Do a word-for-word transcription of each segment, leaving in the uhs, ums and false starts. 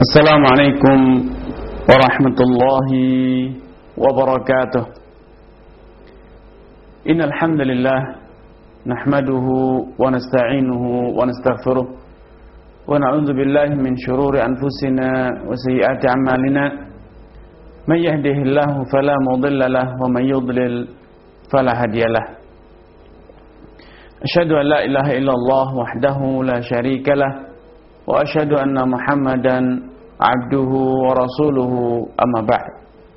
Assalamualaikum warahmatullahi wabarakatuh. Innal hamdalillah nahmaduhu wa nasta'inuhu wa nastaghfiruh wa na'udzu billahi min shururi anfusina wa sayyiati a'malina. Man yahdihillahu fala mudilla lahu wa man yudlil fala hadiyalah. Asyhadu an la ilaha illallah wahdahu la syarika lah wa asyhadu anna Muhammadan abduhu wa rasuluhu, amma ba'd.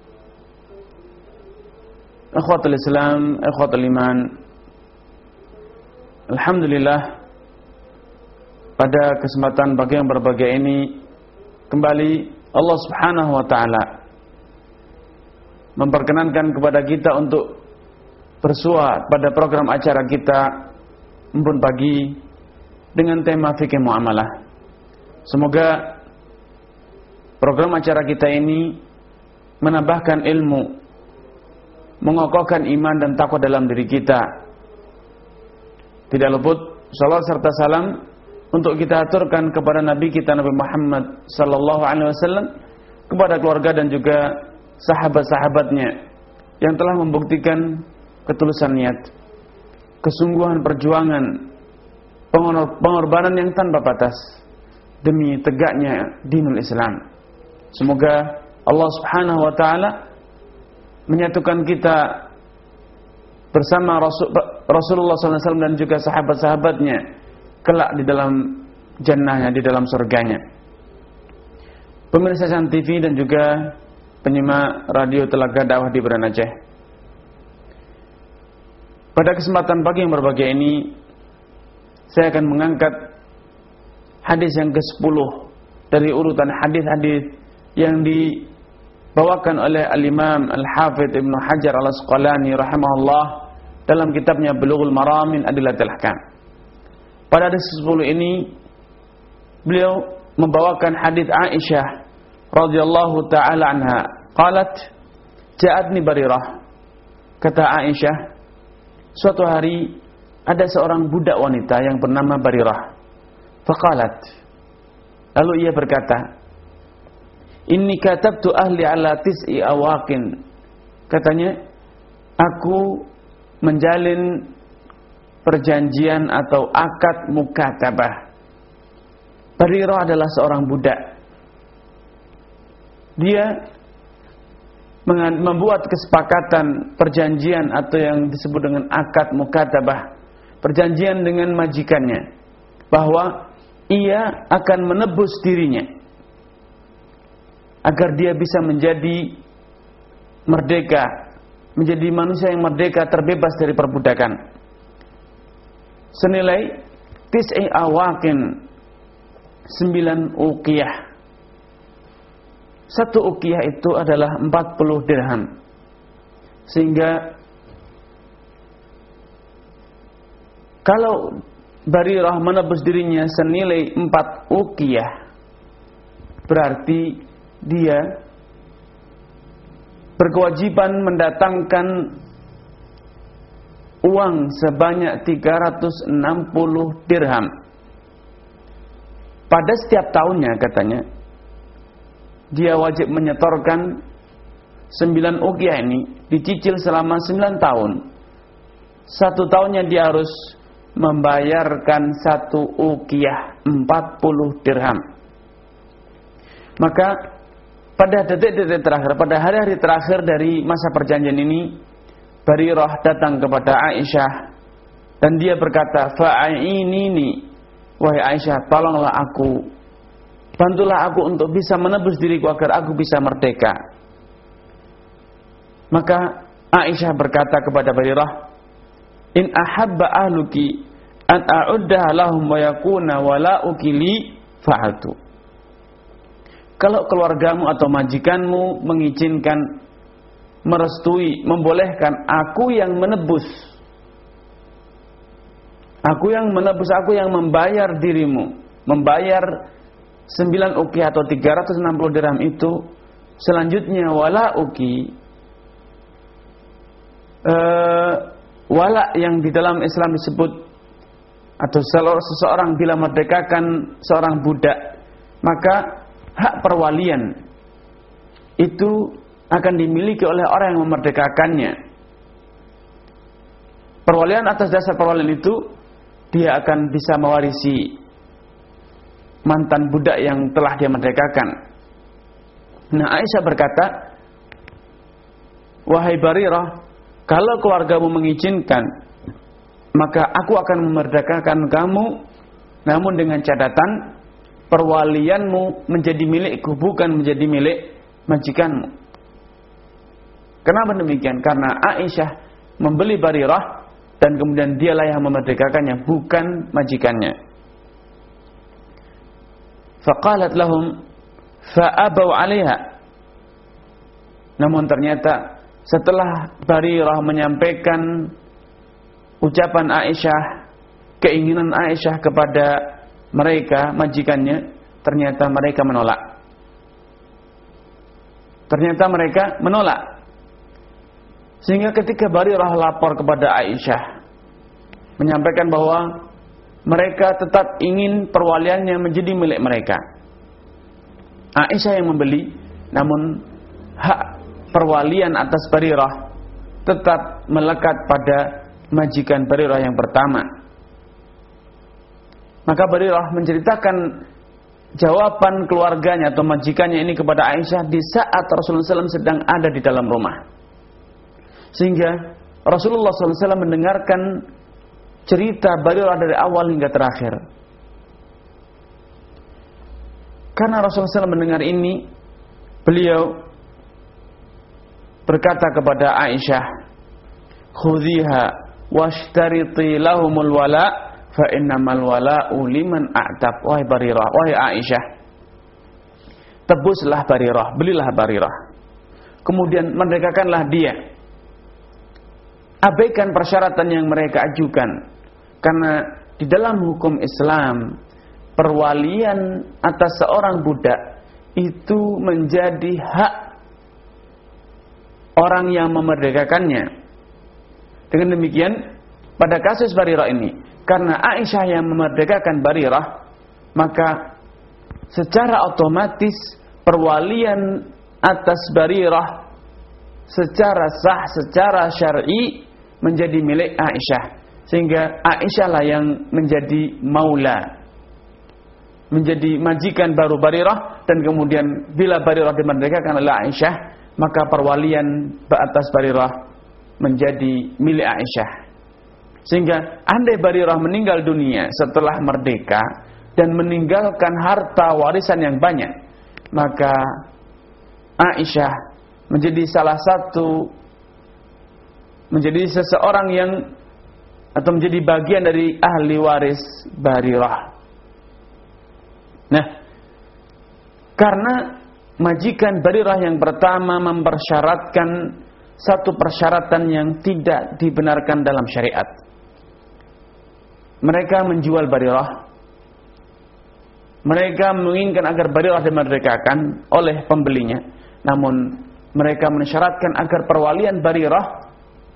Ikhwatul Islam, ikhwatul iman, alhamdulillah, pada kesempatan pagi yang berbahagia ini kembali Allah Subhanahu wa taala memperkenankan kepada kita untuk bersua pada program acara kita Embun Pagi dengan tema fikih muamalah. Semoga program acara kita ini menambahkan ilmu, mengokohkan iman dan takwa dalam diri kita. Tidak luput salawat serta salam untuk kita aturkan kepada Nabi kita Nabi Muhammad sallallahu alaihi wasallam, kepada keluarga dan juga sahabat-sahabatnya yang telah membuktikan ketulusan niat, kesungguhan perjuangan, pengorbanan yang tanpa batas demi tegaknya dinul Islam. Semoga Allah Subhanahu wa taala menyatukan kita bersama Rasul, Rasulullah sallallahu alaihi wasallam dan juga sahabat-sahabatnya kelak di dalam jannahnya, di dalam surganya. Pemirsa San T V dan juga penyimak radio Telaga Dakwah di Banda Aceh. Pada kesempatan pagi yang berbahagia ini, saya akan mengangkat hadis yang kesepuluh dari urutan hadis-hadis yang dibawakan oleh Al-Imam Al-Hafidh Ibnu Hajar Al-Asqalani rahimahullah dalam kitabnya Bulughul Maram min Adillatil Ahkam. Pada hadis kesepuluh ini beliau membawakan hadis Aisyah radhiyallahu taala anha, qalat ja'atni Barirah. Kata Aisyah, suatu hari ada seorang budak wanita yang bernama Barirah. Faqalat, lalu ia berkata, inni katabtu ahli ala tis'i awaqin. Katanya, aku menjalin perjanjian atau akad mukatabah. Barirah adalah seorang budak. Dia membuat kesepakatan perjanjian atau yang disebut dengan akad mukatabah, perjanjian dengan majikannya, bahwa ia akan menebus dirinya agar dia bisa menjadi merdeka, menjadi manusia yang merdeka, terbebas dari perbudakan, senilai tis'i awaqin, sembilan uqiyah. Satu uqiyah itu adalah empat puluh dirham. Sehingga kalau Barirah menebus dirinya senilai empat uqiyah, berarti dia berkewajiban mendatangkan uang sebanyak tiga ratus enam puluh dirham pada setiap tahunnya. Katanya, dia wajib menyetorkan sembilan uqiyah ini, dicicil selama sembilan tahun. Satu tahunnya dia harus membayarkan satu uqiyah, empat puluh dirham. Maka pada detik-detik terakhir, pada hari-hari terakhir dari masa perjanjian ini, Barirah datang kepada Aisyah dan dia berkata, fa'inini, wahai Aisyah, tolonglah aku, bantulah aku untuk bisa menebus diriku agar aku bisa merdeka. Maka Aisyah berkata kepada Barirah, in ahabba ahluki an a'uddaha lahum wa yakuna wala'uki li fa'altu. Kalau keluargamu atau majikanmu mengizinkan, merestui, membolehkan aku yang menebus, aku yang menebus, aku yang membayar dirimu, membayar sembilan uqiyah atau tiga ratus enam puluh dirham itu. Selanjutnya wala'uki, uh, wala yang di dalam Islam disebut, atau seseorang bila merdekakan seorang budak, maka hak perwalian itu akan dimiliki oleh orang yang memerdekakannya. Perwalian atas dasar perwalian itu dia akan bisa mewarisi mantan budak yang telah dia merdekakan. Nah, Aisyah berkata, "Wahai Barirah, kalau keluargamu mengizinkan, maka aku akan memerdekakan kamu, namun dengan catatan perwalianmu menjadi milikku, bukan menjadi milik majikanmu." Kenapa demikian? Karena Aisyah membeli Barirah dan kemudian dialah yang memerdekakannya, bukan majikannya. Faqalat lahum fa'abau 'alaiha. Namun ternyata setelah Barirah menyampaikan ucapan Aisyah, keinginan Aisyah kepada mereka majikannya, ternyata mereka menolak. Ternyata mereka menolak. Sehingga ketika Barirah lapor kepada Aisyah menyampaikan bahwa mereka tetap ingin perwaliannya menjadi milik mereka, Aisyah yang membeli, namun hak perwalian atas Barirah tetap melekat pada majikan Barirah yang pertama. Maka Barirah menceritakan jawaban keluarganya atau majikannya ini kepada Aisyah di saat Rasulullah shallallahu alaihi wasallam sedang ada di dalam rumah. Sehingga Rasulullah shallallahu alaihi wasallam mendengarkan cerita Barirah dari awal hingga terakhir. Karena Rasulullah shallallahu alaihi wasallam mendengar ini, beliau berkata kepada Aisyah, "Khudhiha washtariti lahumul wala fa innamal wala'u liman a'tab." Wahai Barirah, wahai Aisyah, tebuslah Barirah, belilah Barirah, kemudian merdekakanlah dia. Abaikan persyaratan yang mereka ajukan, karena di dalam hukum Islam perwalian atas seorang budak itu menjadi hak orang yang memerdekakannya. Dengan demikian, pada kasus Barirah ini, karena Aisyah yang memerdekakan Barirah, maka secara otomatis perwalian atas Barirah secara sah, secara syar'i menjadi milik Aisyah. Sehingga Aisyah lah yang menjadi maula, menjadi majikan baru Barirah, dan kemudian bila Barirah dimerdekakan oleh Aisyah, maka perwalian atas Barirah menjadi milik Aisyah. Sehingga andai Barirah meninggal dunia setelah merdeka dan meninggalkan harta warisan yang banyak, maka Aisyah menjadi salah satu, menjadi seseorang yang atau menjadi bagian dari ahli waris Barirah. Nah, karena majikan Barirah yang pertama mempersyaratkan satu persyaratan yang tidak dibenarkan dalam syariat. Mereka menjual Barirah. Mereka menginginkan agar Barirah dimerdekakan oleh pembelinya. Namun mereka mensyaratkan agar perwalian Barirah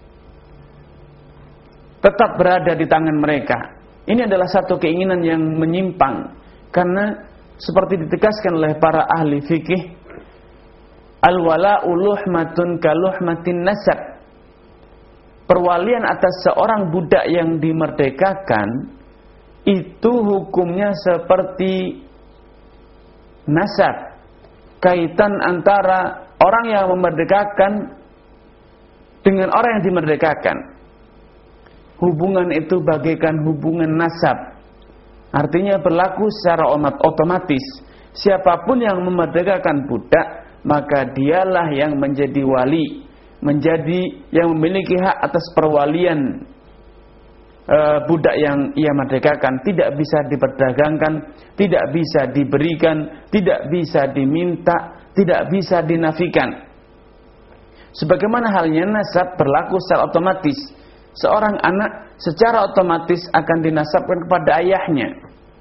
tetap berada di tangan mereka. Ini adalah satu keinginan yang menyimpang, karena seperti ditegaskan oleh para ahli fikih, al-wala'u luhmatun kaluhmatin nasab. Perwalian atas seorang budak yang dimerdekakan itu hukumnya seperti nasab, kaitan antara orang yang memerdekakan dengan orang yang dimerdekakan. Hubungan itu bagaikan hubungan nasab, artinya berlaku secara otomatis. Siapapun yang memerdekakan budak, maka dialah yang menjadi wali, menjadi yang memiliki hak atas perwalian e, budak yang ia merdekakan. Tidak bisa diperdagangkan, tidak bisa diberikan, tidak bisa diminta, tidak bisa dinafikan. Sebagaimana halnya nasab berlaku secara otomatis. Seorang anak secara otomatis akan dinasabkan kepada ayahnya.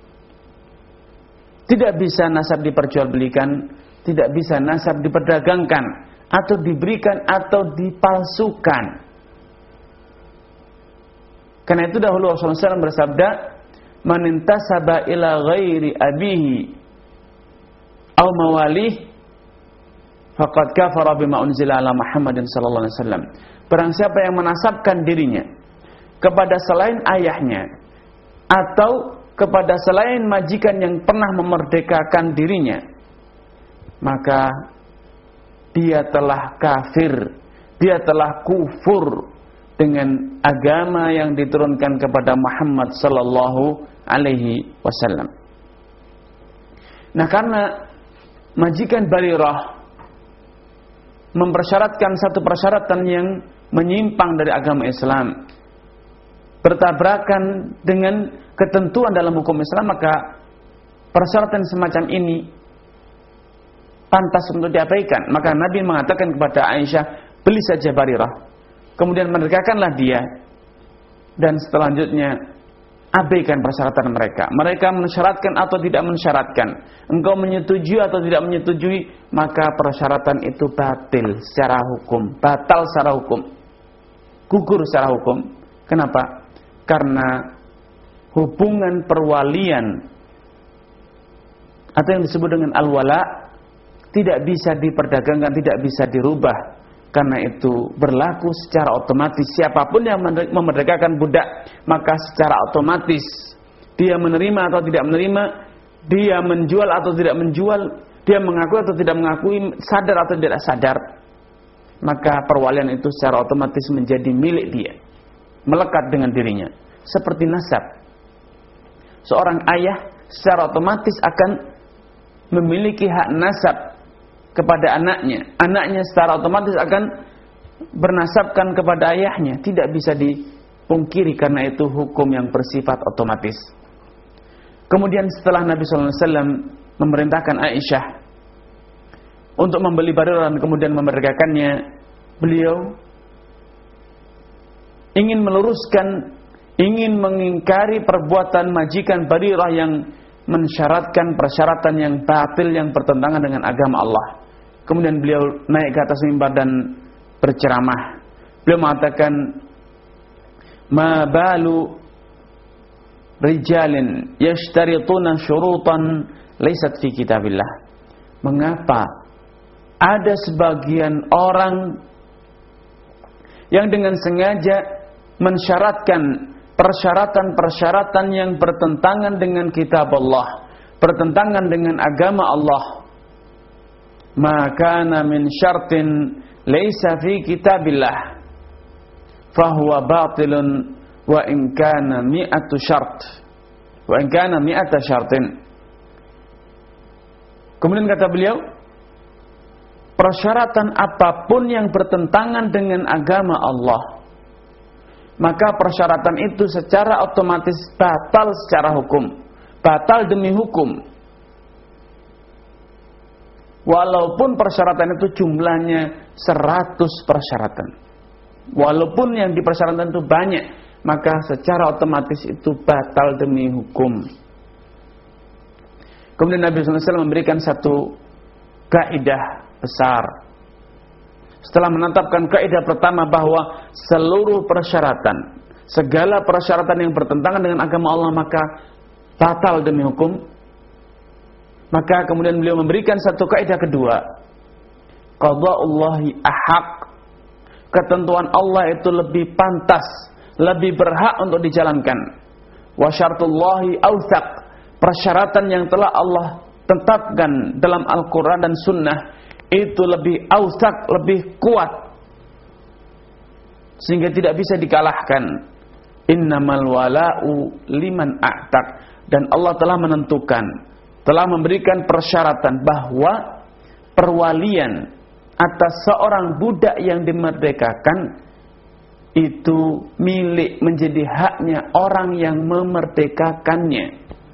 Tidak bisa nasab diperjualbelikan, tidak bisa nasab diperdagangkan, atau diberikan atau dipalsukan. Karena itu dahulu Rasulullah shallallahu alaihi wasallam bersabda, "Man intasaba ila ghairi abihi au mawalih faqad kafara bima unzila ala Muhammadin sallallahu alaihi wasallam. Barang siapa yang menasabkan dirinya kepada selain ayahnya atau kepada selain majikan yang pernah memerdekakan dirinya, maka dia telah kafir, dia telah kufur dengan agama yang diturunkan kepada Muhammad sallallahu alaihi wasallam. Nah, karena majikan Barirah mempersyaratkan satu persyaratan yang menyimpang dari agama Islam, bertabrakan dengan ketentuan dalam hukum Islam, maka persyaratan semacam ini pantas untuk diabaikan. Maka Nabi mengatakan kepada Aisyah, beli saja Barirah, kemudian merdekakanlah dia, dan selanjutnya abaikan persyaratan mereka. Mereka mensyaratkan atau tidak mensyaratkan, engkau menyetujui atau tidak menyetujui, maka persyaratan itu batil secara hukum, batal secara hukum, gugur secara hukum. Kenapa? Karena hubungan perwalian atau yang disebut dengan al-wala tidak bisa diperdagangkan, tidak bisa dirubah. Karena itu berlaku secara otomatis. Siapapun yang memerdekakan budak, maka secara otomatis dia menerima atau tidak menerima, dia menjual atau tidak menjual, dia mengakui atau tidak mengakui, sadar atau tidak sadar, maka perwalian itu secara otomatis menjadi milik dia, melekat dengan dirinya. Seperti nasab, seorang ayah secara otomatis akan memiliki hak nasab kepada anaknya. Anaknya secara otomatis akan bernasabkan kepada ayahnya. Tidak bisa dipungkiri karena itu hukum yang bersifat otomatis. Kemudian setelah Nabi sallallahu alaihi wasallam memerintahkan Aisyah untuk membeli Barirah dan kemudian memerdekakannya, beliau ingin meluruskan, ingin mengingkari perbuatan majikan Barirah yang mensyaratkan persyaratan yang batil, yang bertentangan dengan agama Allah. Kemudian beliau naik ke atas mimbar dan berceramah. Beliau mengatakan, ma balu rijalin yashtarituna syurutan laysat fi kitabillah. Mengapa ada sebagian orang yang dengan sengaja mensyaratkan persyaratan-persyaratan yang bertentangan dengan kitab Allah, bertentangan dengan agama Allah. Maka min syartin laisa fi kitabillah fahuwa batilun wa in kana mi'atu syart wa in kana mi'ata syartin. Kemudian kata beliau, persyaratan apapun yang bertentangan dengan agama Allah, maka persyaratan itu secara otomatis batal secara hukum, batal demi hukum. Walaupun persyaratan itu jumlahnya seratus persyaratan, walaupun yang dipersyaratkan itu banyak, maka secara otomatis itu batal demi hukum. Kemudian Nabi sallallahu alaihi wasallam memberikan satu kaidah besar. Setelah menetapkan kaidah pertama bahwa seluruh persyaratan, segala persyaratan yang bertentangan dengan agama Allah maka batal demi hukum, maka kemudian beliau memberikan satu kaidah kedua. Qada'ullahi ahaq. Ketentuan Allah itu lebih pantas, lebih berhak untuk dijalankan. Wa syartullahi awthaq. Persyaratan yang telah Allah tetapkan dalam Al-Quran dan Sunnah itu lebih awthaq, lebih kuat, sehingga tidak bisa dikalahkan. Innamal wala'u liman a'taq. Dan Allah telah menentukan, telah memberikan persyaratan bahwa perwalian atas seorang budak yang dimerdekakan itu milik, menjadi haknya orang yang memerdekakannya.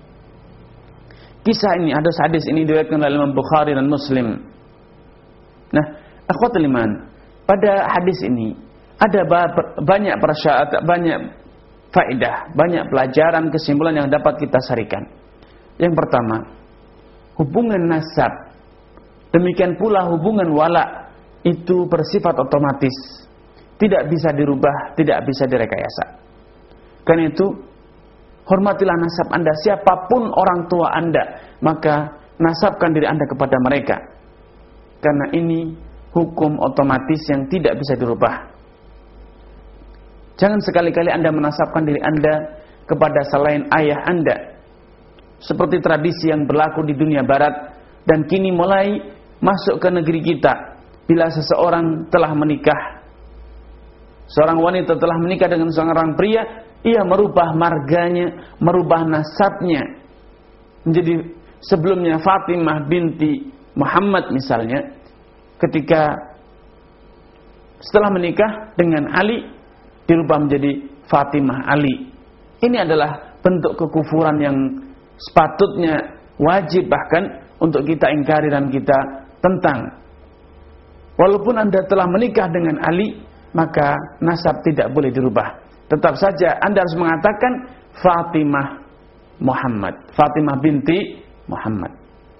Kisah ini, ada hadis ini diriwayatkan oleh Imam Bukhari dan Muslim. Nah, akhwatul iman, pada hadis ini ada banyak persyarat, banyak faedah, banyak pelajaran, kesimpulan yang dapat kita sarikan. Yang pertama, hubungan nasab, demikian pula hubungan wala, itu bersifat otomatis, tidak bisa dirubah, tidak bisa direkayasa. Karena itu, hormatilah nasab Anda, siapapun orang tua Anda, maka nasabkan diri Anda kepada mereka. Karena ini hukum otomatis yang tidak bisa dirubah. Jangan sekali-kali Anda menasabkan diri Anda kepada selain ayah Anda, seperti tradisi yang berlaku di dunia barat dan kini mulai masuk ke negeri kita. Bila seseorang telah menikah, seorang wanita telah menikah dengan seorang pria, ia merubah marganya, merubah nasabnya menjadi sebelumnya Fatimah binti Muhammad misalnya. Ketika setelah menikah dengan Ali, dirubah menjadi Fatimah Ali. Ini adalah bentuk kekufuran yang sepatutnya wajib bahkan untuk kita ingkari dan kita tentang. Walaupun Anda telah menikah dengan Ali, maka nasab tidak boleh dirubah. Tetap saja Anda harus mengatakan Fatimah Muhammad, Fatimah binti Muhammad.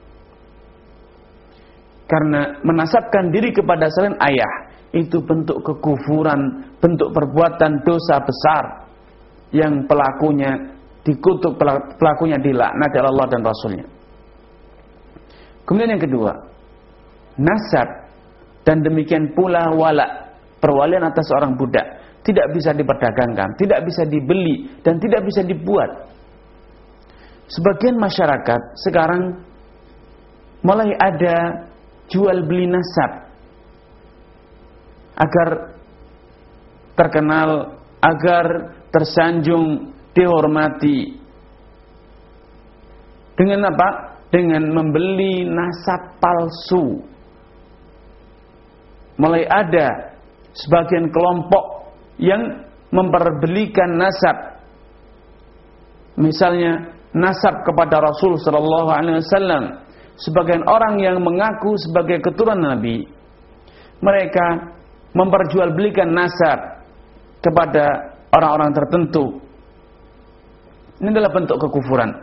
Karena menasabkan diri kepada selain ayah itu bentuk kekufuran, bentuk perbuatan dosa besar yang pelakunya dikutuk, pelakunya dilaknat oleh Allah dan Rasulnya. Kemudian yang kedua, nasab dan demikian pula wala, perwalian atas seorang budak tidak bisa diperdagangkan, tidak bisa dibeli dan tidak bisa dibuat. Sebagian masyarakat sekarang mulai ada jual beli nasab agar terkenal, agar tersanjung, dihormati. Dengan apa? Dengan membeli nasab palsu. Mulai ada sebagian kelompok yang memperbelikan nasab. Misalnya nasab kepada Rasul sallallahu alaihi wasallam. Sebagian orang yang mengaku sebagai keturunan Nabi, mereka memperjualbelikan nasab kepada orang-orang tertentu. Ini adalah bentuk kekufuran.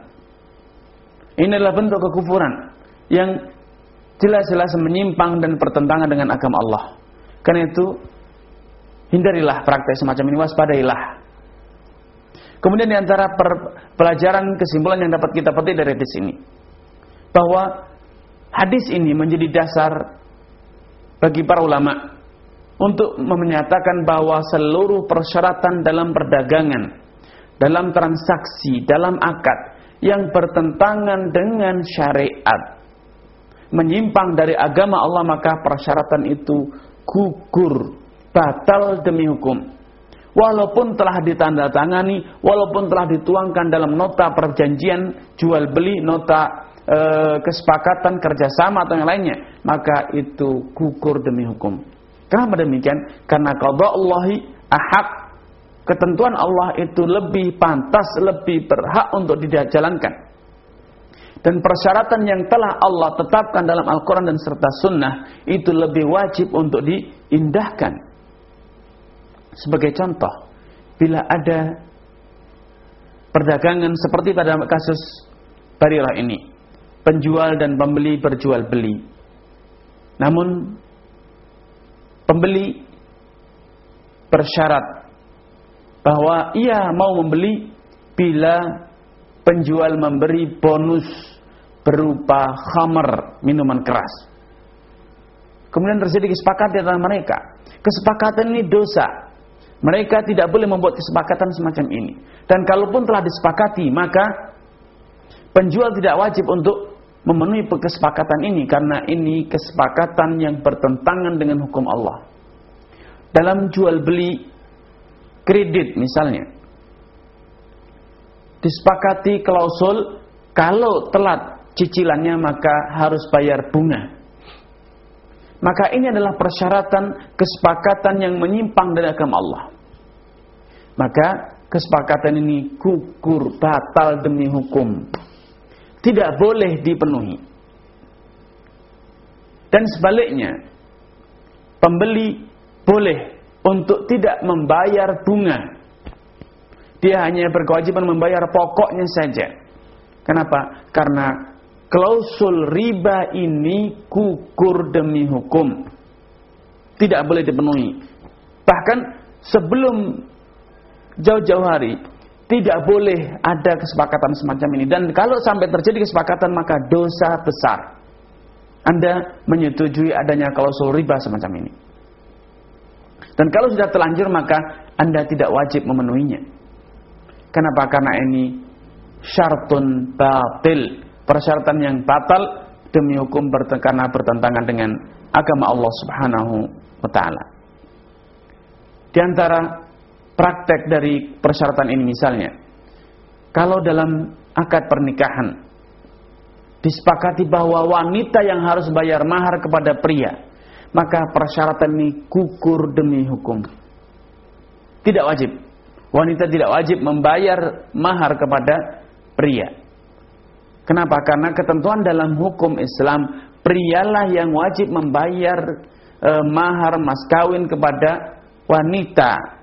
Ini adalah bentuk kekufuran yang jelas-jelas menyimpang dan bertentangan dengan agama Allah. Karena itu, hindarilah praktek semacam ini, waspadailah. Kemudian di antara pelajaran kesimpulan yang dapat kita petik dari hadis ini, bahwa hadis ini menjadi dasar bagi para ulama untuk menyatakan bahwa seluruh persyaratan dalam perdagangan, dalam transaksi, dalam akad yang bertentangan dengan syariat, menyimpang dari agama Allah, maka persyaratan itu gugur, batal demi hukum. Walaupun telah ditandatangani, walaupun telah dituangkan dalam nota perjanjian jual beli, nota E, kesepakatan kerjasama atau yang lainnya, maka itu gugur demi hukum. Kenapa demikian? Karena qada Allahi ahaq, ketentuan Allah itu lebih pantas, lebih berhak untuk dijalankan. Dan persyaratan yang telah Allah tetapkan dalam Al-Quran dan serta Sunnah itu lebih wajib untuk diindahkan. Sebagai contoh, bila ada perdagangan seperti pada kasus Barirah ini, penjual dan pembeli berjual beli. Namun pembeli bersyarat bahwa ia mau membeli bila penjual memberi bonus berupa khamr, minuman keras. Kemudian terjadi kesepakatan di antara mereka. Kesepakatan ini dosa. Mereka tidak boleh membuat kesepakatan semacam ini. Dan kalaupun telah disepakati, maka penjual tidak wajib untuk memenuhi kesepakatan ini, karena ini kesepakatan yang bertentangan dengan hukum Allah. Dalam jual beli kredit misalnya, disepakati klausul kalau telat cicilannya maka harus bayar bunga. Maka ini adalah persyaratan kesepakatan yang menyimpang dari agama Allah. Maka kesepakatan ini gugur, batal demi hukum. Tidak boleh dipenuhi. Dan sebaliknya, pembeli boleh untuk tidak membayar bunga. Dia hanya berkewajiban membayar pokoknya saja. Kenapa? Karena klausul riba ini gugur demi hukum. Tidak boleh dipenuhi. Bahkan sebelum jauh-jauh hari, tidak boleh ada kesepakatan semacam ini. Dan kalau sampai terjadi kesepakatan, maka dosa besar. Anda menyetujui adanya klausul riba semacam ini. Dan kalau sudah terlanjur, maka Anda tidak wajib memenuhinya. Kenapa? Karena ini syartun batil, persyaratan yang batal demi hukum karena bertentangan dengan agama Allah Subhanahu wa taala. Di antara praktek dari persyaratan ini misalnya, kalau dalam akad pernikahan disepakati bahwa wanita yang harus bayar mahar kepada pria, maka persyaratan ini gugur demi hukum. Tidak wajib. Wanita tidak wajib membayar mahar kepada pria. Kenapa? Karena ketentuan dalam hukum Islam, prialah yang wajib membayar eh, mahar mas kawin kepada wanita.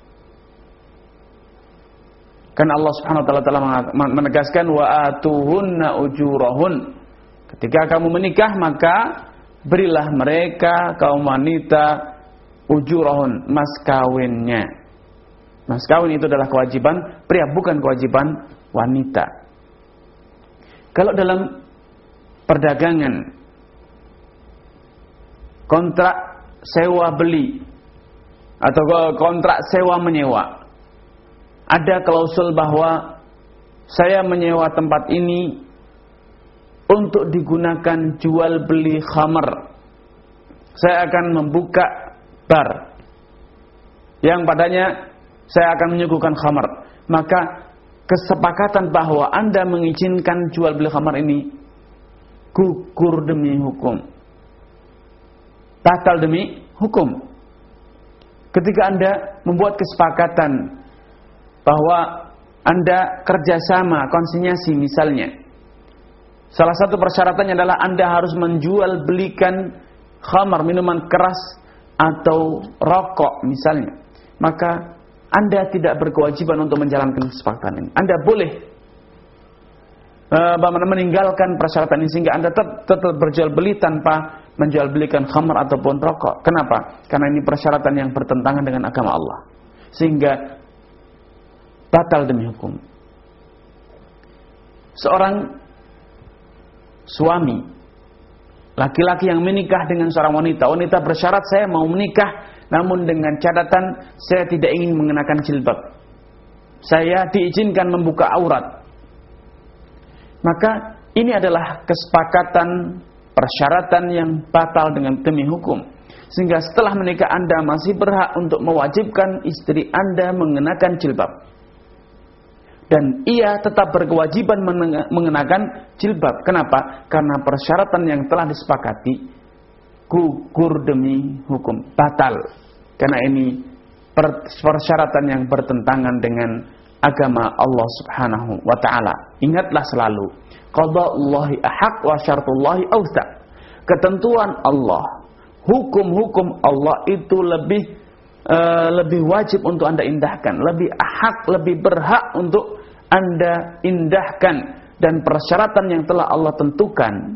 Karena Allah Subhanahu wa taala telah menegaskan wa atuhunna ujurahun. Ketika kamu menikah, maka berilah mereka kaum wanita ujurahun, mas kawinnya. Mas kawin itu adalah kewajiban pria, bukan kewajiban wanita. Kalau dalam perdagangan, kontrak sewa beli atau kontrak sewa menyewa, ada klausul bahwa saya menyewa tempat ini untuk digunakan jual beli khamar. Saya akan membuka bar yang padanya saya akan menyuguhkan khamar. Maka kesepakatan bahwa Anda mengizinkan jual beli khamar ini gugur demi hukum, batal demi hukum. Ketika Anda membuat kesepakatan bahwa Anda kerjasama, konsinyasi misalnya, salah satu persyaratannya adalah Anda harus menjual belikan khamar, minuman keras atau rokok misalnya, maka Anda tidak berkewajiban untuk menjalankan kesepakatan ini. Anda boleh uh, meninggalkan persyaratan ini sehingga Anda tetap, tetap berjual beli tanpa menjual belikan khamar ataupun rokok. Kenapa? Karena ini persyaratan yang bertentangan dengan agama Allah, sehingga batal demi hukum. Seorang suami, laki-laki yang menikah dengan seorang wanita, wanita bersyarat saya mau menikah, namun dengan catatan saya tidak ingin mengenakan jilbab, saya diizinkan membuka aurat. Maka ini adalah kesepakatan, persyaratan yang batal dengan demi hukum. Sehingga setelah menikah Anda masih berhak untuk mewajibkan istri Anda mengenakan jilbab. Dan ia tetap berkewajiban mengenakan jilbab. Kenapa? Karena persyaratan yang telah disepakati gugur demi hukum, batal. Karena ini persyaratan yang bertentangan dengan agama Allah Subhanahu wa taala. Ingatlah selalu, qada'ullahi ahaq wa syartullahi awthaq. Ketentuan Allah, hukum-hukum Allah itu lebih uh, lebih wajib untuk Anda indahkan, lebih ahaq, lebih berhak untuk Anda indahkan, dan persyaratan yang telah Allah tentukan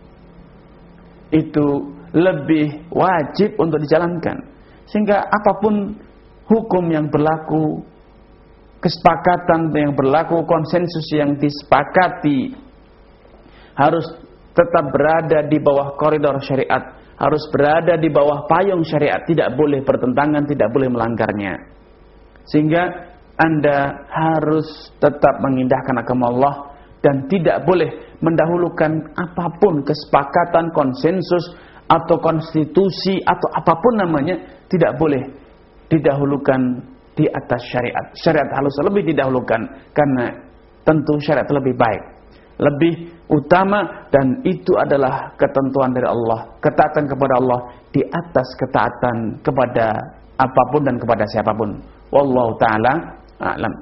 itu lebih wajib untuk dijalankan. Sehingga apapun hukum yang berlaku, kesepakatan yang berlaku, konsensus yang disepakati harus tetap berada di bawah koridor syariat, harus berada di bawah payung syariat, tidak boleh bertentangan, tidak boleh melanggarnya. Sehingga Anda harus tetap mengindahkan agama Allah dan tidak boleh mendahulukan apapun kesepakatan, konsensus atau konstitusi atau apapun namanya, tidak boleh didahulukan di atas syariat. Syariat harus lebih didahulukan karena tentu syariat lebih baik, lebih utama, dan itu adalah ketentuan dari Allah, ketaatan kepada Allah di atas ketaatan kepada apapun dan kepada siapapun. Wallahu ta'ala a'lam.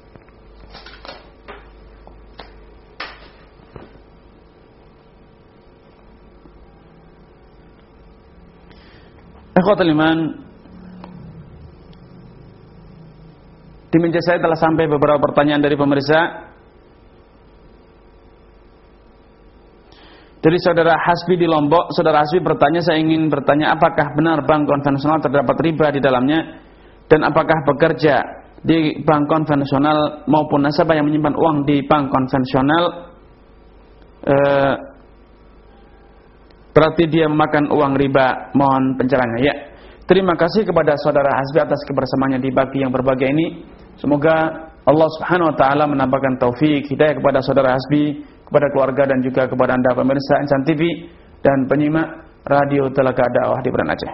Ikhwatul iman, di meja saya telah sampai beberapa pertanyaan dari pemirsa. Dari saudara Hasbi di Lombok, saudara Hasbi bertanya, saya ingin bertanya apakah benar bank konvensional terdapat riba di dalamnya, dan apakah bekerja di bank konvensional maupun nasabah yang menyimpan uang di bank konvensional, eh, berarti dia memakan uang riba. Mohon pencerahannya. Ya, terima kasih kepada saudara Hasbi atas kebersamaannya di pagi yang berbahagia ini. Semoga Allah Subhanahu wa taala menambahkan taufik hidayah kepada saudara Hasbi, kepada keluarga dan juga kepada Anda pemirsa Insan T V dan penyimak Radio Telaga Dakwah di Banda Aceh.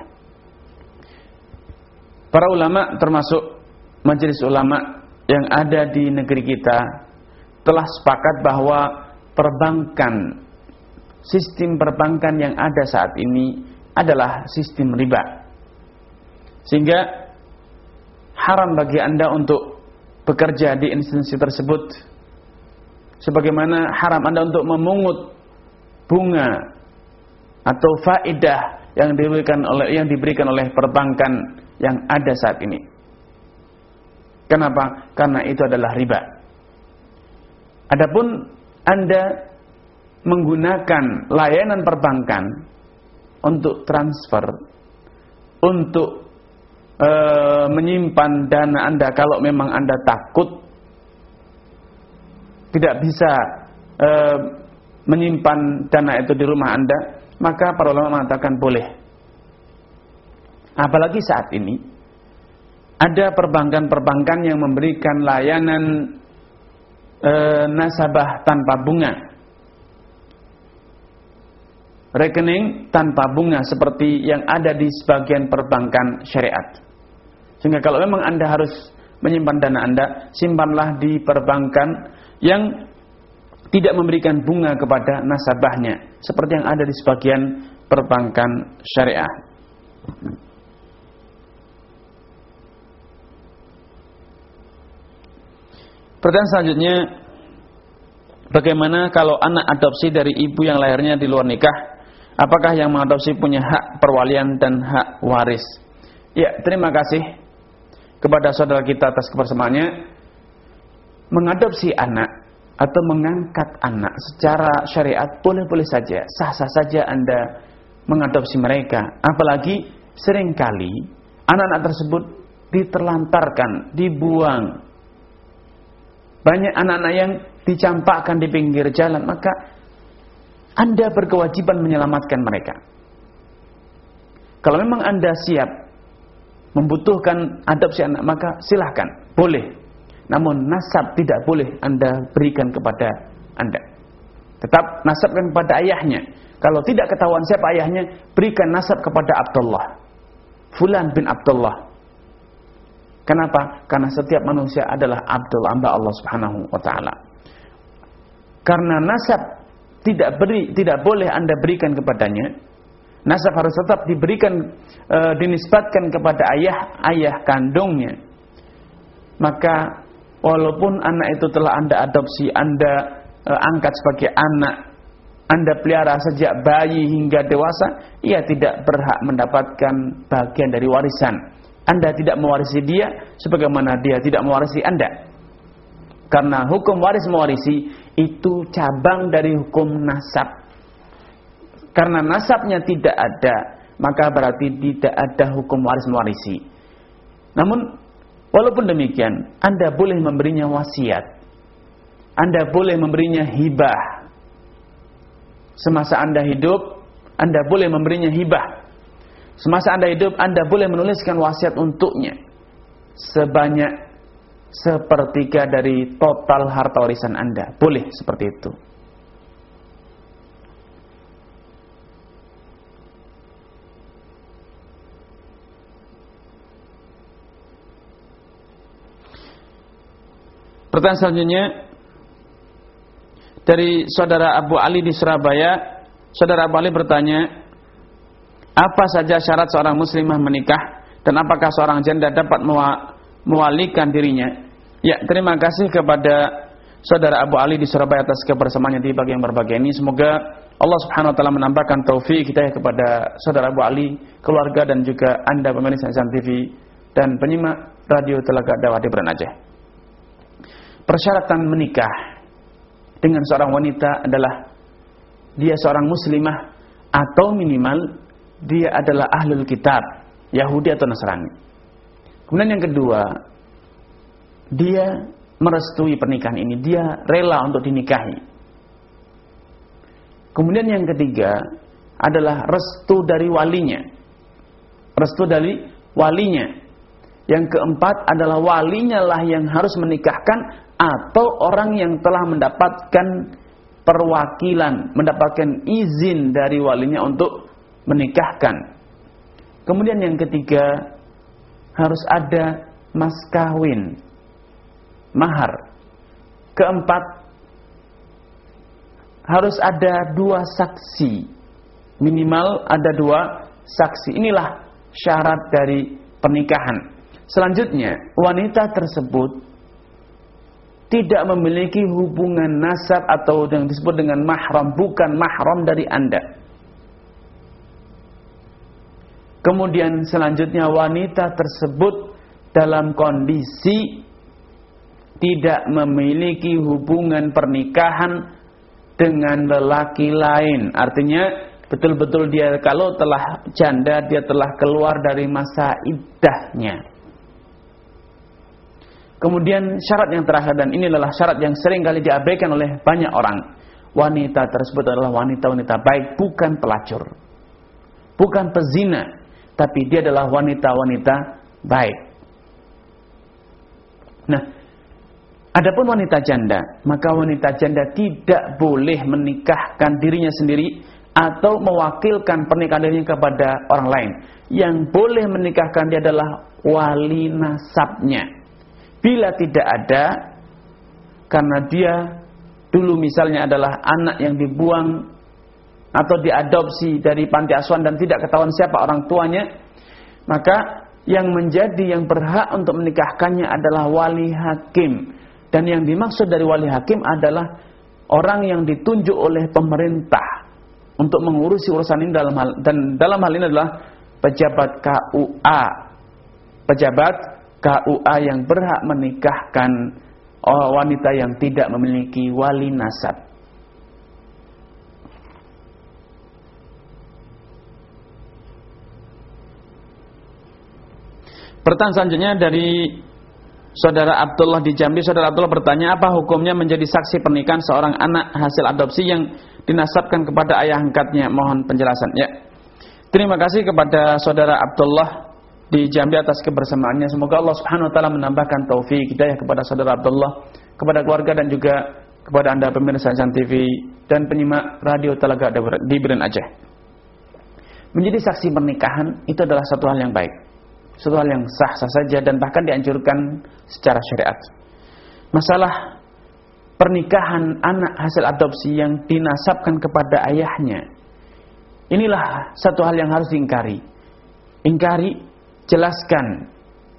Para ulama termasuk majelis ulama yang ada di negeri kita telah sepakat bahwa perbankan, sistem perbankan yang ada saat ini adalah sistem riba. Sehingga haram bagi Anda untuk bekerja di instansi tersebut, sebagaimana haram Anda untuk memungut bunga atau faedah yang diberikan oleh yang diberikan oleh perbankan yang ada saat ini. Kenapa? Karena itu adalah riba. Adapun Anda menggunakan layanan perbankan untuk transfer, untuk e, menyimpan dana Anda kalau memang Anda takut tidak bisa e, menyimpan dana itu di rumah Anda, maka para ulama mengatakan boleh. Apalagi saat ini ada perbankan-perbankan yang memberikan layanan e, nasabah tanpa bunga, rekening tanpa bunga seperti yang ada di sebagian perbankan syariat. Sehingga kalau memang Anda harus menyimpan dana Anda, simpanlah di perbankan yang tidak memberikan bunga kepada nasabahnya, seperti yang ada di sebagian perbankan syariah. Pertanyaan selanjutnya, bagaimana kalau anak adopsi dari ibu yang lahirnya di luar nikah? Apakah yang mengadopsi punya hak perwalian dan hak waris? Ya, terima kasih kepada saudara kita atas kebersamaannya. Mengadopsi anak atau mengangkat anak secara syariat boleh-boleh saja, sah-sah saja Anda mengadopsi mereka. Apalagi seringkali anak-anak tersebut diterlantarkan, dibuang. Banyak anak-anak yang dicampakkan di pinggir jalan, maka Anda berkewajiban menyelamatkan mereka. Kalau memang Anda siap membutuhkan adopsi anak, maka silahkan, boleh. Namun nasab tidak boleh Anda berikan kepada Anda. Tetap nasabkan kepada ayahnya. Kalau tidak ketahuan siapa ayahnya, berikan nasab kepada Abdullah, Fulan bin Abdullah. Kenapa? Karena setiap manusia adalah Abdul, hamba Allah Subhanahu wa taala. Karena nasab tidak beri, tidak boleh Anda berikan kepadanya. Nasab harus tetap diberikan, e, dinisbatkan kepada ayah, ayah kandungnya. Maka walaupun anak itu telah Anda adopsi, Anda e, angkat sebagai anak, Anda pelihara sejak bayi hingga dewasa, ia tidak berhak mendapatkan bagian dari warisan. Anda tidak mewarisi dia sebagaimana dia tidak mewarisi Anda. Karena hukum waris mewarisi itu cabang dari hukum nasab. Karena nasabnya tidak ada, maka berarti tidak ada hukum waris mewarisi. Namun walaupun demikian, Anda boleh memberinya wasiat. Anda boleh memberinya hibah. Semasa Anda hidup, Anda boleh memberinya hibah. Semasa Anda hidup, Anda boleh menuliskan wasiat untuknya sebanyak sepertiga dari total harta warisan Anda. Boleh seperti itu. Pertanyaan selanjutnya dari saudara Abu Ali di Surabaya. Saudara Abu Ali bertanya, apa saja syarat seorang muslimah menikah dan apakah seorang janda dapat mewalikan dirinya? Ya, terima kasih kepada saudara Abu Ali di Surabaya atas kebersamaannya di pagi yang berbahagia ini. Semoga Allah Subhanahu wa taala menambahkan taufik hidayah kepada saudara Abu Ali, keluarga dan juga Anda pemirsa Insan T V dan penyimak Radio Telaga Dakwah di Banda Aceh. Persyaratan menikah dengan seorang wanita adalah dia seorang muslimah atau minimal dia adalah ahlul kitab, Yahudi atau Nasrani. Kemudian yang kedua, dia merestui pernikahan ini, dia rela untuk dinikahi. Kemudian yang ketiga adalah restu dari walinya. Restu dari walinya. Yang keempat adalah walinya lah yang harus menikahkan atau orang yang telah mendapatkan perwakilan, mendapatkan izin dari walinya untuk menikahkan. Kemudian yang ketiga harus ada mas kawin, mahar. Keempat, harus ada dua saksi. Minimal ada dua saksi. Inilah syarat dari pernikahan. Selanjutnya, wanita tersebut tidak memiliki hubungan nasab atau yang disebut dengan mahram, bukan mahram dari Anda. Kemudian selanjutnya, wanita tersebut dalam kondisi tidak memiliki hubungan pernikahan dengan lelaki lain. Artinya betul-betul dia kalau telah janda, dia telah keluar dari masa iddahnya. Kemudian syarat yang terakhir, dan ini adalah syarat yang sering kali diabaikan oleh banyak orang. Wanita tersebut adalah wanita-wanita baik, bukan pelacur, bukan pezina, tapi dia adalah wanita-wanita baik. Nah, adapun wanita janda, maka wanita janda tidak boleh menikahkan dirinya sendiri atau mewakilkan pernikahan dirinya kepada orang lain. Yang boleh menikahkan dia adalah wali nasabnya. Bila tidak ada, karena dia dulu misalnya adalah anak yang dibuang atau diadopsi dari panti asuhan dan tidak ketahuan siapa orang tuanya, maka yang menjadi yang berhak untuk menikahkannya adalah wali hakim. Dan yang dimaksud dari wali hakim adalah orang yang ditunjuk oleh pemerintah untuk mengurusi urusan ini, dalam hal, dan dalam hal ini adalah pejabat K U A. Pejabat K U A yang berhak menikahkan wanita yang tidak memiliki wali nasab. Pertanyaan selanjutnya dari Saudara Abdullah di Jambi. Saudara Abdullah bertanya, apa hukumnya menjadi saksi pernikahan seorang anak hasil adopsi yang dinasabkan kepada ayah angkatnya? Mohon penjelasan. Ya. Terima kasih kepada Saudara Abdullah di Jambi atas kebersamaannya. Semoga Allah Subhanahu wa taala menambahkan taufik hidayah kepada Saudara Abdullah, kepada keluarga, dan juga kepada Anda pemirsa Insan T V dan penyimak radio Telaga di Biren Aceh. Menjadi saksi pernikahan itu adalah satu hal yang baik, satu hal yang sah-sah saja, dan bahkan dianjurkan secara syariat. Masalah pernikahan anak hasil adopsi yang dinasabkan kepada ayahnya, inilah satu hal yang harus diingkari. Ingkari, jelaskan,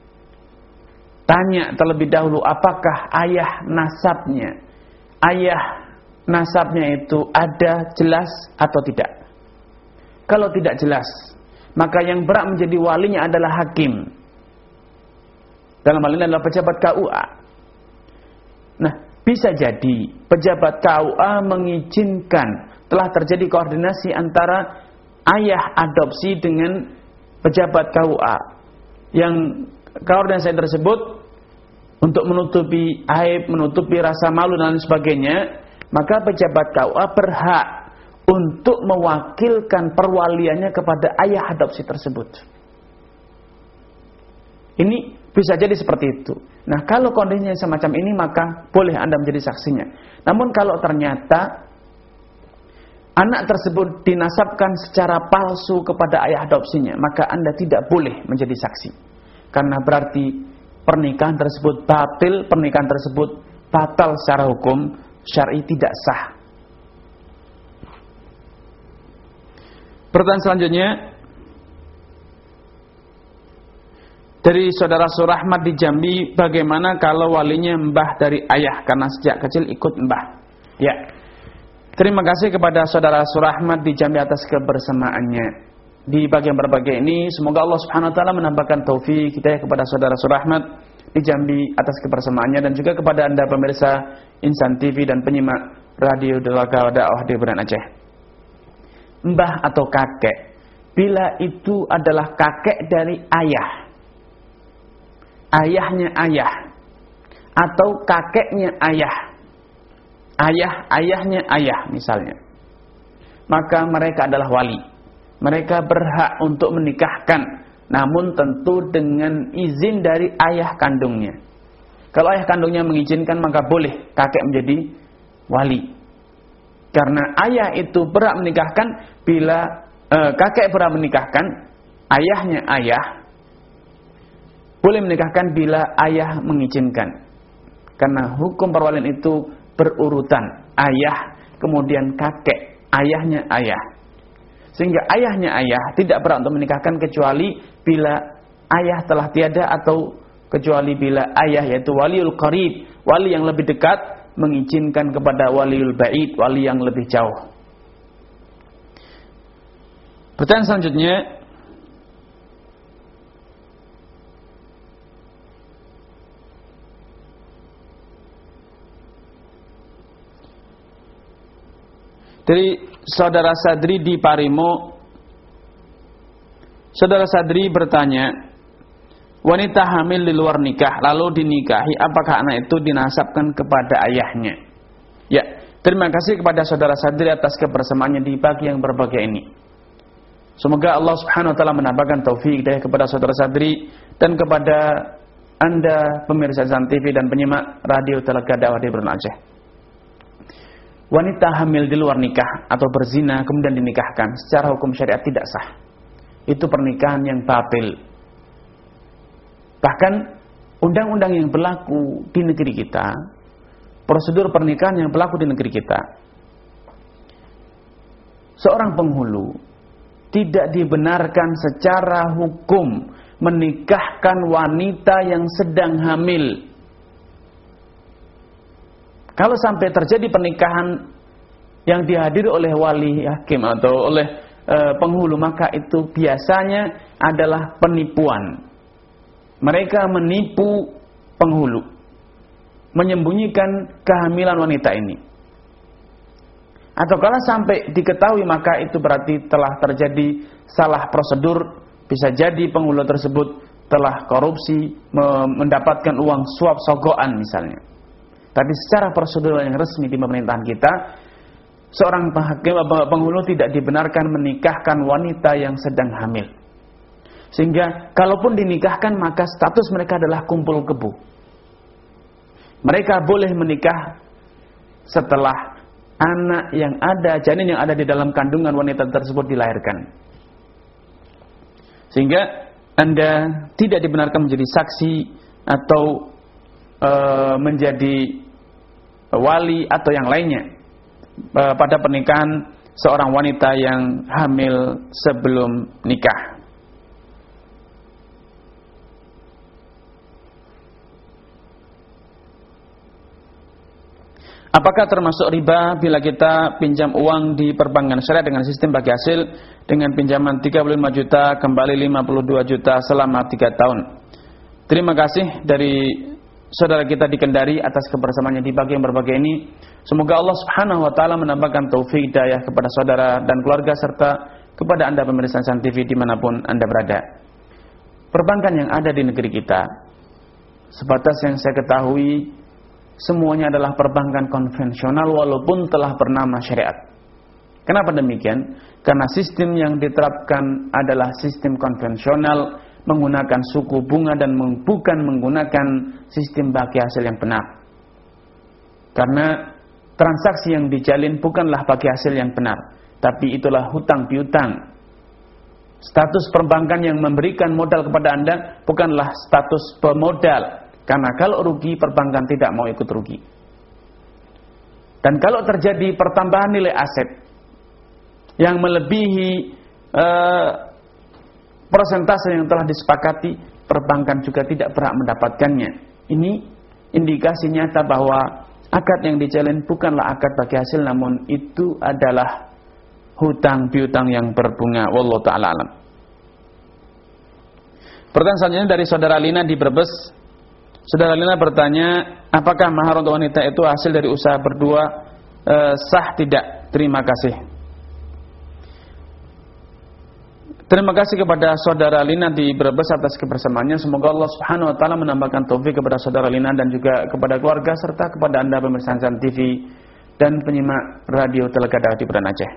tanya terlebih dahulu apakah ayah nasabnya, ayah nasabnya itu ada jelas atau tidak. Kalau tidak jelas, maka yang berhak menjadi walinya adalah hakim. Dalam hal ini adalah pejabat K U A. Nah, bisa jadi pejabat K U A mengizinkan, telah terjadi koordinasi antara ayah adopsi dengan pejabat K U A, yang koordinasi tersebut untuk menutupi aib, menutupi rasa malu dan lain sebagainya, maka pejabat K U A berhak untuk mewakilkan perwaliannya kepada ayah adopsi tersebut. Ini bisa jadi seperti itu. Nah, kalau kondisinya semacam ini, maka boleh Anda menjadi saksinya. Namun kalau ternyata anak tersebut dinasabkan secara palsu kepada ayah adopsinya, maka Anda tidak boleh menjadi saksi. Karena berarti pernikahan tersebut batil, pernikahan tersebut batal secara hukum syar'i, tidak sah. Pertanyaan selanjutnya dari Saudara Surahmat di Jambi, bagaimana kalau walinya mbah dari ayah karena sejak kecil ikut mbah? Ya. Terima kasih kepada Saudara Surahmat di Jambi atas kebersamaannya di bagian berbagai ini. Semoga Allah Subhanahu wa taala menambahkan taufik hidayah kepada Saudara Surahmat di Jambi atas kebersamaannya, dan juga kepada Anda pemirsa Insan T V dan penyimak radio Telaga Dakwah di Biren Aceh. Mbah atau kakek, bila itu adalah kakek dari ayah, ayahnya ayah, atau kakeknya ayah, ayah ayahnya ayah misalnya, maka mereka adalah wali. Mereka berhak untuk menikahkan, namun tentu dengan izin dari ayah kandungnya. Kalau ayah kandungnya mengizinkan, maka boleh kakek menjadi wali. Karena ayah itu berhak menikahkan bila eh, kakek berhak menikahkan, ayahnya ayah boleh menikahkan bila ayah mengizinkan. Karena hukum perwalian itu berurutan, ayah kemudian kakek, ayahnya ayah. Sehingga ayahnya ayah tidak berhak untuk menikahkan kecuali bila ayah telah tiada, atau kecuali bila ayah yaitu waliul qarib, wali yang lebih dekat, mengizinkan kepada waliul ba'id, wali yang lebih jauh. Pertanyaan selanjutnya, dari saudara Sadri di Parimo. Saudara Sadri bertanya, wanita hamil di luar nikah lalu dinikahi, apakah anak itu dinasabkan kepada ayahnya? Ya, terima kasih kepada saudara Sadri atas kebersamaannya di pagi yang berbahagia ini. Semoga Allah Subhanahu wa taala menambahkan taufik hidayah kepada saudara Sadri dan kepada Anda pemirsa Zan T V dan penyimak radio Telaga Dakwah di Brunei Aceh. Wanita hamil di luar nikah atau berzina kemudian dinikahkan, secara hukum syariat tidak sah. Itu pernikahan yang batil. Bahkan undang-undang yang berlaku di negeri kita, prosedur pernikahan yang berlaku di negeri kita, seorang penghulu tidak dibenarkan secara hukum menikahkan wanita yang sedang hamil. Kalau sampai terjadi pernikahan yang dihadiri oleh wali hakim atau oleh e, penghulu, maka itu biasanya adalah penipuan. Mereka menipu penghulu, menyembunyikan kehamilan wanita ini. Atau kalau sampai diketahui, maka itu berarti telah terjadi salah prosedur. Bisa jadi penghulu tersebut telah korupsi, mendapatkan uang suap sogokan misalnya. Tapi secara prosedur yang resmi di pemerintahan kita, seorang penghulu tidak dibenarkan menikahkan wanita yang sedang hamil. Sehingga kalaupun dinikahkan, maka status mereka adalah kumpul kebo. Mereka boleh menikah setelah anak yang ada, janin yang ada di dalam kandungan wanita tersebut dilahirkan. Sehingga Anda tidak dibenarkan menjadi saksi atau e, menjadi wali atau yang lainnya e, pada pernikahan seorang wanita yang hamil sebelum nikah. Apakah termasuk riba bila kita pinjam uang di perbankan syariah dengan sistem bagi hasil dengan pinjaman tiga puluh lima juta kembali lima puluh dua juta selama tiga tahun? Terima kasih dari saudara kita di Kendari atas kebersamaannya di pagi yang berbahagia ini. Semoga Allah Subhanahu wa taala menambahkan taufik hidayah kepada saudara dan keluarga serta kepada Anda pemirsa San T V dimanapun Anda berada. Perbankan yang ada di negeri kita, sebatas yang saya ketahui, semuanya adalah perbankan konvensional walaupun telah bernama syariat. Kenapa demikian? Karena sistem yang diterapkan adalah sistem konvensional, menggunakan suku bunga dan bukan menggunakan sistem bagi hasil yang benar. Karena transaksi yang dijalin bukanlah bagi hasil yang benar, tapi itulah hutang piutang. Status perbankan yang memberikan modal kepada Anda bukanlah status pemodal. Karena kalau rugi, perbankan tidak mau ikut rugi. Dan kalau terjadi pertambahan nilai aset yang melebihi uh, persentase yang telah disepakati, perbankan juga tidak berhak mendapatkannya. Ini indikasi nyata bahwa akad yang dijalin bukanlah akad bagi hasil, namun itu adalah hutang piutang yang berbunga. Wallahu ta'ala alam. Pertanyaan selanjutnya dari saudara Lina di Brebes. Saudara Lina bertanya, apakah mahar untuk wanita itu hasil dari usaha berdua e, sah tidak? Terima kasih. Terima kasih kepada saudara Lina di Brebes atas kebersamaannya. Semoga Allah Subhanahu wa taala menambahkan taufik kepada saudara Lina dan juga kepada keluarga serta kepada Anda pemirsa Insan T V dan penyimak radio Telagada di Banda Aceh.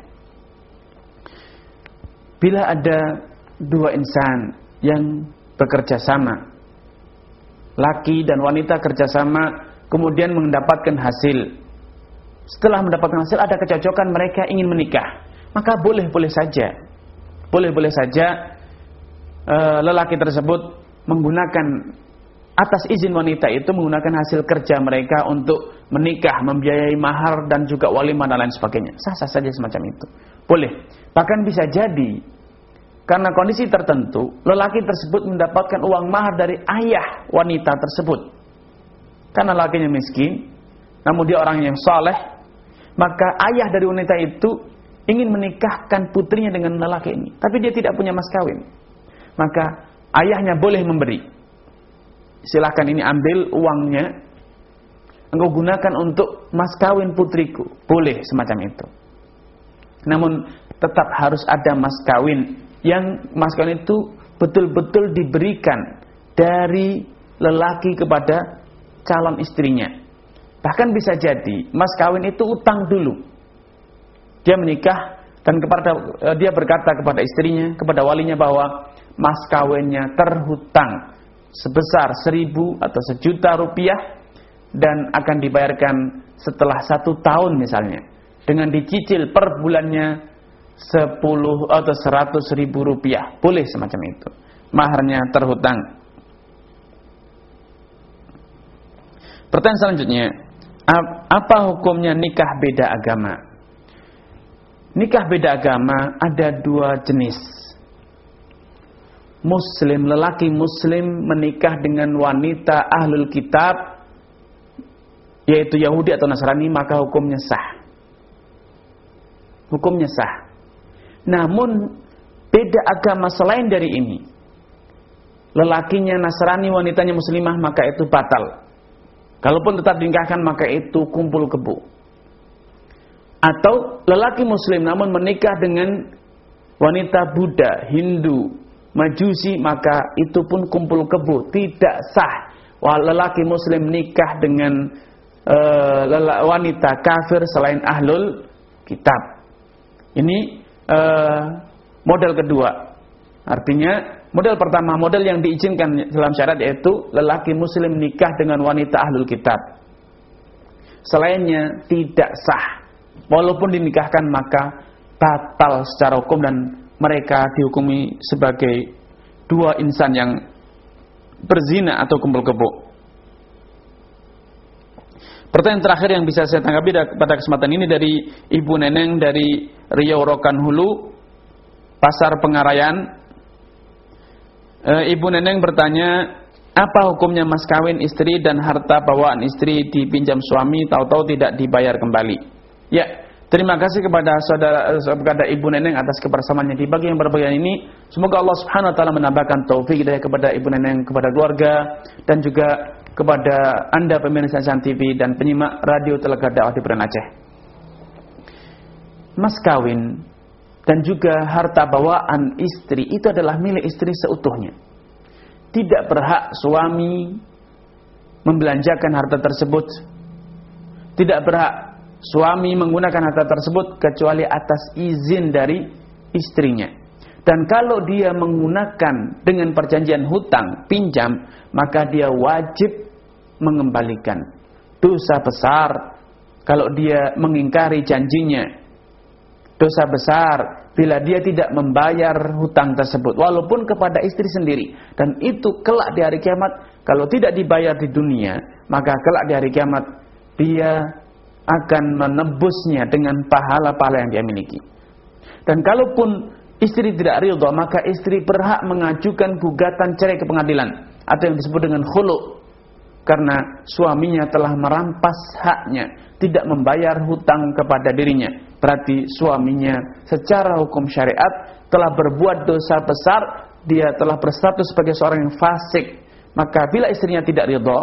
Bila ada dua insan yang bekerja sama, laki dan wanita kerjasama, kemudian mendapatkan hasil. Setelah mendapatkan hasil ada kecocokan, mereka ingin menikah, maka boleh-boleh saja. Boleh-boleh saja e, lelaki tersebut menggunakan atas izin wanita itu menggunakan hasil kerja mereka untuk menikah, membiayai mahar dan juga walimah dan lain sebagainya. Sah-sah saja semacam itu. Boleh. Bahkan bisa jadi karena kondisi tertentu lelaki tersebut mendapatkan uang mahar dari ayah wanita tersebut. Karena lakinya miskin, namun dia orang yang saleh, maka ayah dari wanita itu ingin menikahkan putrinya dengan lelaki ini, tapi dia tidak punya mas kawin. Maka ayahnya boleh memberi. Silakan ini ambil uangnya, engkau gunakan untuk mas kawin putriku. Boleh semacam itu. Namun tetap harus ada mas kawin, yang mas kawin itu betul-betul diberikan dari lelaki kepada calon istrinya. Bahkan bisa jadi mas kawin itu utang dulu. Dia menikah dan kepada dia berkata kepada istrinya, kepada walinya bahwa mas kawinnya terhutang sebesar seribu atau sejuta rupiah dan akan dibayarkan setelah satu tahun misalnya, dengan dicicil per bulannya sepuluh atau seratus ribu rupiah. Boleh semacam itu. Maharnya terhutang. Pertanyaan selanjutnya, apa hukumnya nikah beda agama? Nikah beda agama ada dua jenis. Muslim, lelaki muslim menikah dengan wanita ahlul kitab, yaitu Yahudi atau Nasrani, maka hukumnya sah. Hukumnya sah. Namun beda agama selain dari ini, lelakinya Nasrani, wanitanya muslimah, maka itu batal. Kalaupun tetap dinikahkan, maka itu kumpul kebo. Atau lelaki muslim namun menikah dengan wanita Buddha, Hindu, Majusi, maka itu pun kumpul kebo, tidak sah. Wah, lelaki muslim nikah dengan uh, wanita kafir selain ahlul kitab. Ini uh, model kedua. Artinya model pertama, model yang diizinkan dalam syariat, yaitu lelaki muslim nikah dengan wanita ahlul kitab. Selainnya tidak sah. Walaupun dinikahkan maka batal secara hukum dan mereka dihukumi sebagai dua insan yang berzina atau kumpul kebo. Pertanyaan terakhir yang bisa saya tanggapi pada kesempatan ini dari Ibu Neneng dari Riau Rokan Hulu, Pasar Pengarayan. E, Ibu Neneng bertanya, apa hukumnya mas kawin istri dan harta bawaan istri dipinjam suami tahu-tahu tidak dibayar kembali? Ya, terima kasih kepada saudara kepada Ibu Neneng atas kebersamaannya di pagi yang berbahagia ini. Semoga Allah Subhanahu wa taala menambahkan taufik hidayah kepada Ibu Neneng, kepada keluarga dan juga kepada Anda pemirsa Insan T V dan penyimak radio Telagada di Banda Aceh. Mas kawin dan juga harta bawaan istri itu adalah milik istri seutuhnya. Tidak berhak suami membelanjakan harta tersebut. Tidak berhak suami menggunakan harta tersebut kecuali atas izin dari istrinya. Dan kalau dia menggunakan dengan perjanjian hutang, pinjam, maka dia wajib mengembalikan. Dosa besar kalau dia mengingkari janjinya. Dosa besar bila dia tidak membayar hutang tersebut, walaupun kepada istri sendiri. Dan itu kelak di hari kiamat, kalau tidak dibayar di dunia, maka kelak di hari kiamat dia akan menebusnya dengan pahala-pahala yang dia miliki. Dan kalaupun istri tidak ridha, maka istri berhak mengajukan gugatan cerai ke pengadilan atau yang disebut dengan khulu, karena suaminya telah merampas haknya, tidak membayar hutang kepada dirinya. Berarti suaminya secara hukum syariat telah berbuat dosa besar, dia telah berstatus sebagai seorang yang fasik. Maka bila istrinya tidak ridha,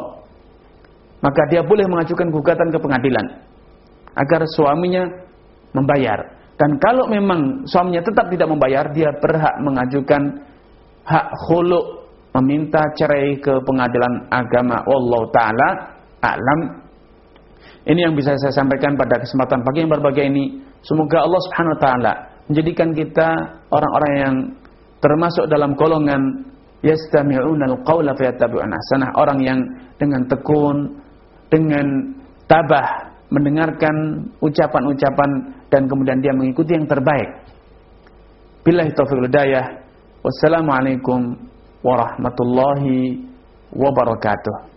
maka dia boleh mengajukan gugatan ke pengadilan agar suaminya membayar. Dan kalau memang suaminya tetap tidak membayar, dia berhak mengajukan hak khulu', meminta cerai ke pengadilan agama. Wallahu ta'ala a'lam. Ini yang bisa saya sampaikan pada kesempatan pagi yang berbahagia ini. Semoga Allah Subhanahu wa taala menjadikan kita orang-orang yang termasuk dalam golongan yastami'unal qawla fayattabi'una ahsanah, orang yang dengan tekun, dengan tabah mendengarkan ucapan-ucapan dan kemudian dia mengikuti yang terbaik. Billahi taufiq wal hidayah. Wassalamualaikum warahmatullahi wabarakatuh.